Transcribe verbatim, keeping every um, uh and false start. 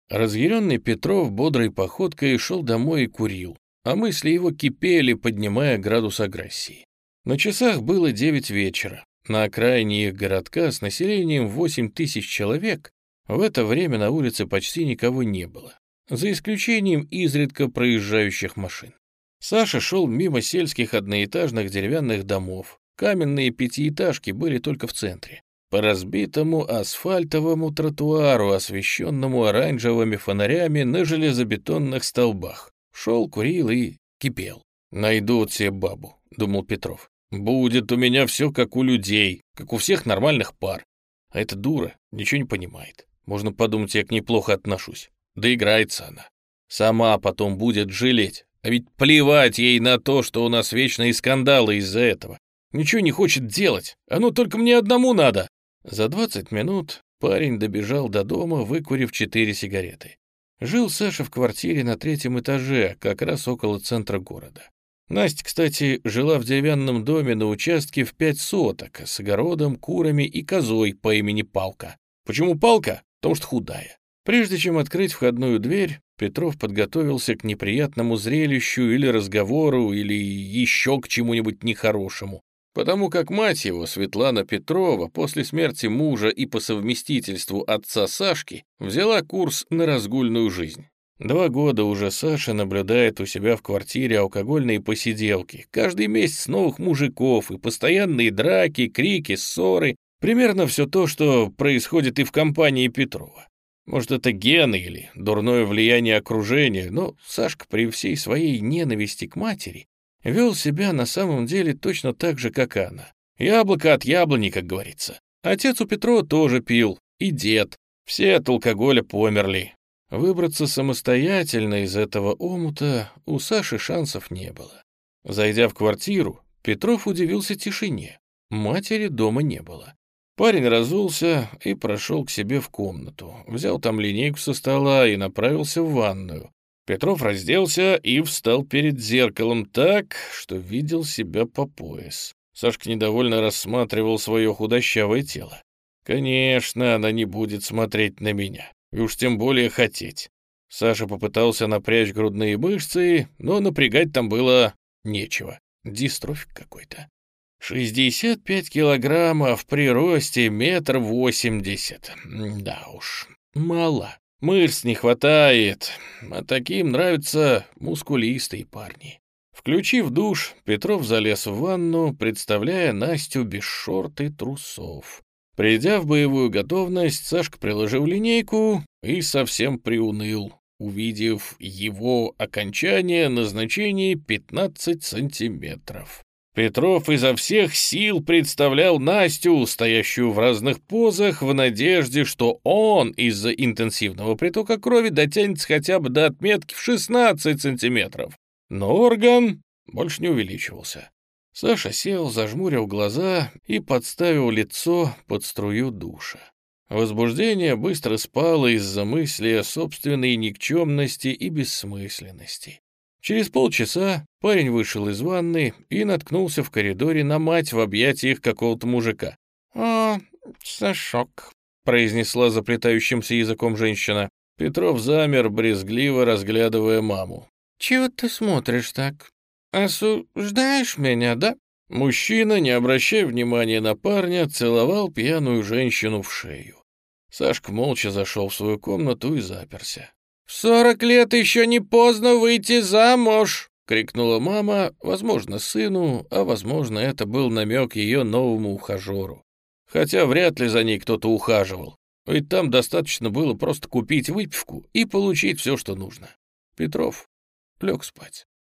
Разъяренный Петров бодрой походкой шел домой и курил, а мысли его кипели, поднимая градус агрессии. На часах было девять вечера. На окраине их городка с населением восемь тысяч человек в это время на улице почти никого не было, за исключением изредка проезжающих машин. Саша шел мимо сельских одноэтажных деревянных домов. Каменные пятиэтажки были только в центре. По разбитому асфальтовому тротуару, освещенному оранжевыми фонарями на железобетонных столбах. Шел, курил и кипел. «Найдут себе бабу», — думал Петров. «Будет у меня все как у людей, как у всех нормальных пар. А эта дура ничего не понимает. Можно подумать, я к ней плохо отношусь. Да играется она. Сама потом будет жалеть. А ведь плевать ей на то, что у нас вечные скандалы из-за этого. Ничего не хочет делать. Оно только мне одному надо». За двадцать минут парень добежал до дома, выкурив четыре сигареты. Жил Саша в квартире на третьем этаже, как раз около центра города. Настя, кстати, жила в деревянном доме на участке в пять соток с огородом, курами и козой по имени Палка. Почему Палка? Потому что худая. Прежде чем открыть входную дверь, Петров подготовился к неприятному зрелищу или разговору, или еще к чему-нибудь нехорошему. Потому как мать его, Светлана Петрова, после смерти мужа и по совместительству отца Сашки, взяла курс на разгульную жизнь. Два года уже Саша наблюдает у себя в квартире алкогольные посиделки, каждый месяц новых мужиков и постоянные драки, крики, ссоры. Примерно все то, что происходит и в компании Петрова. Может, это гены или дурное влияние окружения, но Сашка при всей своей ненависти к матери вел себя на самом деле точно так же, как и она. Яблоко от яблони, как говорится. Отец у Петрова тоже пил, и дед. Все от алкоголя померли. Выбраться самостоятельно из этого омута у Саши шансов не было. Зайдя в квартиру, Петров удивился тишине. Матери дома не было. Парень разулся и прошел к себе в комнату, взял там линейку со стола и направился в ванную. Петров разделся и встал перед зеркалом так, что видел себя по пояс. Сашка недовольно рассматривал свое худощавое тело. «Конечно, она не будет смотреть на меня, и уж тем более хотеть». Саша попытался напрячь грудные мышцы, но напрягать там было нечего. Дистрофик какой-то. шестьдесят пять килограммов при росте метр восемьдесят. Да уж, мало. Мышц не хватает, а таким нравятся мускулистые парни. Включив душ, Петров залез в ванну, представляя Настю без шорт и трусов. Придя в боевую готовность, Сашка приложил линейку и совсем приуныл, увидев его окончание на значении пятнадцать сантиметров. Петров изо всех сил представлял Настю, стоящую в разных позах, в надежде, что он из-за интенсивного притока крови дотянется хотя бы до отметки в шестнадцать сантиметров. Но орган больше не увеличивался. Саша сел, зажмурил глаза и подставил лицо под струю душа. Возбуждение быстро спало из-за мысли о собственной никчемности и бессмысленности. Через полчаса парень вышел из ванны и наткнулся в коридоре на мать в объятиях какого-то мужика. «О, Сашок», — произнесла заплетающимся языком женщина. Петров замер, брезгливо разглядывая маму. «Чего ты смотришь так? Осуждаешь меня, да?» Мужчина, не обращая внимания на парня, целовал пьяную женщину в шею. Сашка молча зашел в свою комнату и заперся. «В сорок лет еще не поздно выйти замуж!» — крикнула мама, возможно, сыну, а, возможно, это был намек ее новому ухажеру. Хотя вряд ли за ней кто-то ухаживал, ведь там достаточно было просто купить выпивку и получить все, что нужно. Петров лег спать.